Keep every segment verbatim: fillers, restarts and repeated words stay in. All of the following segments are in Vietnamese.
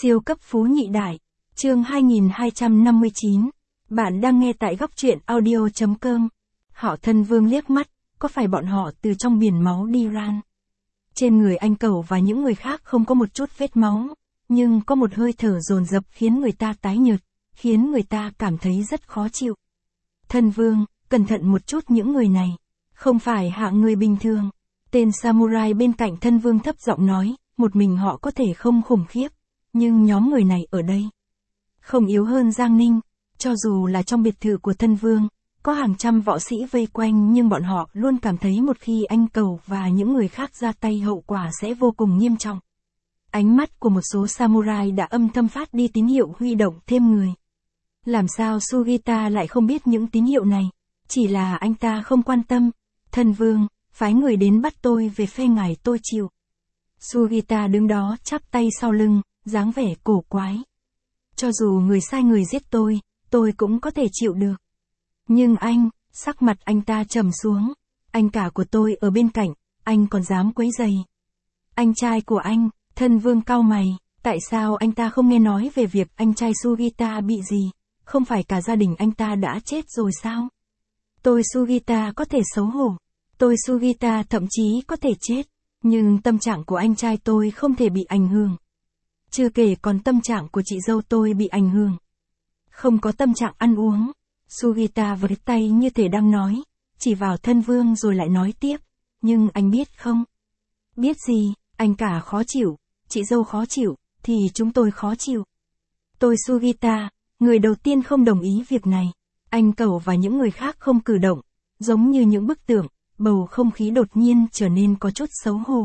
Siêu cấp phú nhị đại, chương hai nghìn hai trăm năm mươi chín. Bạn đang nghe tại góc truyện audio chấm com. Họ Thân Vương liếc mắt, có phải bọn họ từ trong biển máu đi ran? Trên người anh Cẩu và những người khác không có một chút vết máu, nhưng có một hơi thở dồn dập khiến người ta tái nhợt, khiến người ta cảm thấy rất khó chịu. Thân Vương, cẩn thận một chút, những người này không phải hạng người bình thường. Tên samurai bên cạnh Thân Vương thấp giọng nói, một mình họ có thể không khủng khiếp, nhưng nhóm người này ở đây không yếu hơn Giang Ninh. Cho dù là trong biệt thự của Thân Vương, có hàng trăm võ sĩ vây quanh, nhưng bọn họ luôn cảm thấy một khi anh Cẩu và những người khác ra tay hậu quả sẽ vô cùng nghiêm trọng. Ánh mắt của một số samurai đã âm thầm phát đi tín hiệu huy động thêm người. Làm sao Sugita lại không biết những tín hiệu này? Chỉ là anh ta không quan tâm. Thân Vương, phái người đến bắt tôi về phe ngài tôi chịu. Sugita đứng đó chắp tay sau lưng, dáng vẻ cổ quái. Cho dù người sai người giết tôi, tôi cũng có thể chịu được. Nhưng anh, sắc mặt anh ta trầm xuống. Anh cả của tôi ở bên cạnh, anh còn dám quấy rầy. Anh trai của anh, Thân Vương cau mày, tại sao anh ta không nghe nói về việc anh trai Sugita bị gì? Không phải cả gia đình anh ta đã chết rồi sao? Tôi Sugita có thể xấu hổ. Tôi Sugita thậm chí có thể chết. Nhưng tâm trạng của anh trai tôi không thể bị ảnh hưởng. Chưa kể còn tâm trạng của chị dâu tôi bị ảnh hưởng. Không có tâm trạng ăn uống. Sugita với tay như thể đang nói, chỉ vào Thân Vương rồi lại nói tiếp. Nhưng anh biết không? Biết gì? Anh cả khó chịu, chị dâu khó chịu, thì chúng tôi khó chịu. Tôi Sugita, người đầu tiên không đồng ý việc này. Anh Cẩu và những người khác không cử động, giống như những bức tượng, bầu không khí đột nhiên trở nên có chút xấu hổ.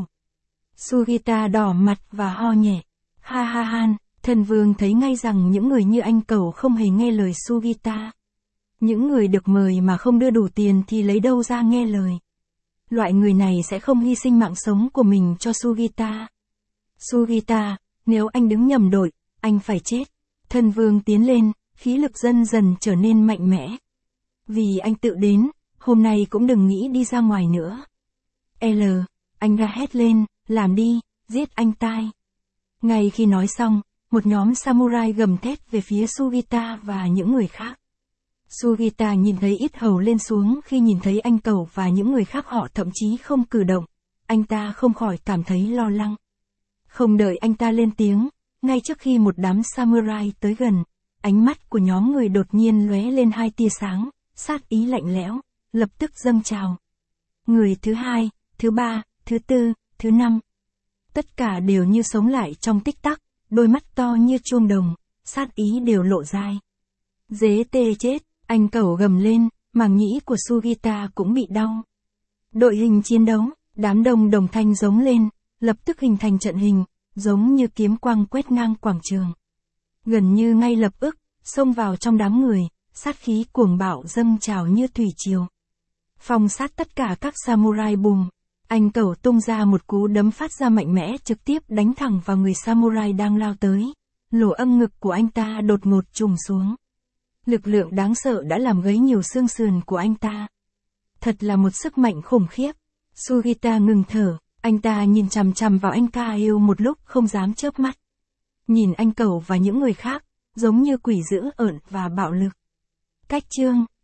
Sugita đỏ mặt và ho nhẹ. Ha ha han, Thân Vương thấy ngay rằng những người như anh Cẩu không hề nghe lời Sugita. Những người được mời mà không đưa đủ tiền thì lấy đâu ra nghe lời. Loại người này sẽ không hy sinh mạng sống của mình cho Sugita. Sugita, nếu anh đứng nhầm đội, anh phải chết. Thân Vương tiến lên, khí lực dần dần trở nên mạnh mẽ. Vì anh tự đến, hôm nay cũng đừng nghĩ đi ra ngoài nữa. L, anh ga hét lên, làm đi, giết anh tai. Ngay khi nói xong, một nhóm samurai gầm thét về phía Sugita và những người khác. Sugita nhìn thấy ít hầu lên xuống khi nhìn thấy anh Cẩu và những người khác, họ thậm chí không cử động. Anh ta không khỏi cảm thấy lo lắng. Không đợi anh ta lên tiếng, ngay trước khi một đám samurai tới gần, ánh mắt của nhóm người đột nhiên lóe lên hai tia sáng, sát ý lạnh lẽo, lập tức dâng trào. Người thứ hai, thứ ba, thứ tư, thứ năm. Tất cả đều như sống lại trong tích tắc, đôi mắt to như chuông đồng, sát ý đều lộ dai. Dế tê chết, anh Cẩu gầm lên, màng nhĩ của Sugita cũng bị đau. Đội hình chiến đấu, đám đông đồng thanh giống lên, lập tức hình thành trận hình, giống như kiếm quang quét ngang quảng trường. Gần như ngay lập tức, xông vào trong đám người, sát khí cuồng bạo dâng trào như thủy triều. Phong sát tất cả các samurai bùm. Anh Cẩu tung ra một cú đấm phát ra mạnh mẽ, trực tiếp đánh thẳng vào người samurai đang lao tới. Lỗ âm ngực của anh ta đột ngột trùng xuống. Lực lượng đáng sợ đã làm gãy nhiều xương sườn của anh ta. Thật là một sức mạnh khủng khiếp. Sugita ngừng thở, anh ta nhìn chằm chằm vào anh ca yêu một lúc không dám chớp mắt. Nhìn anh Cẩu và những người khác, giống như quỷ dữ ợn và bạo lực. Cách chương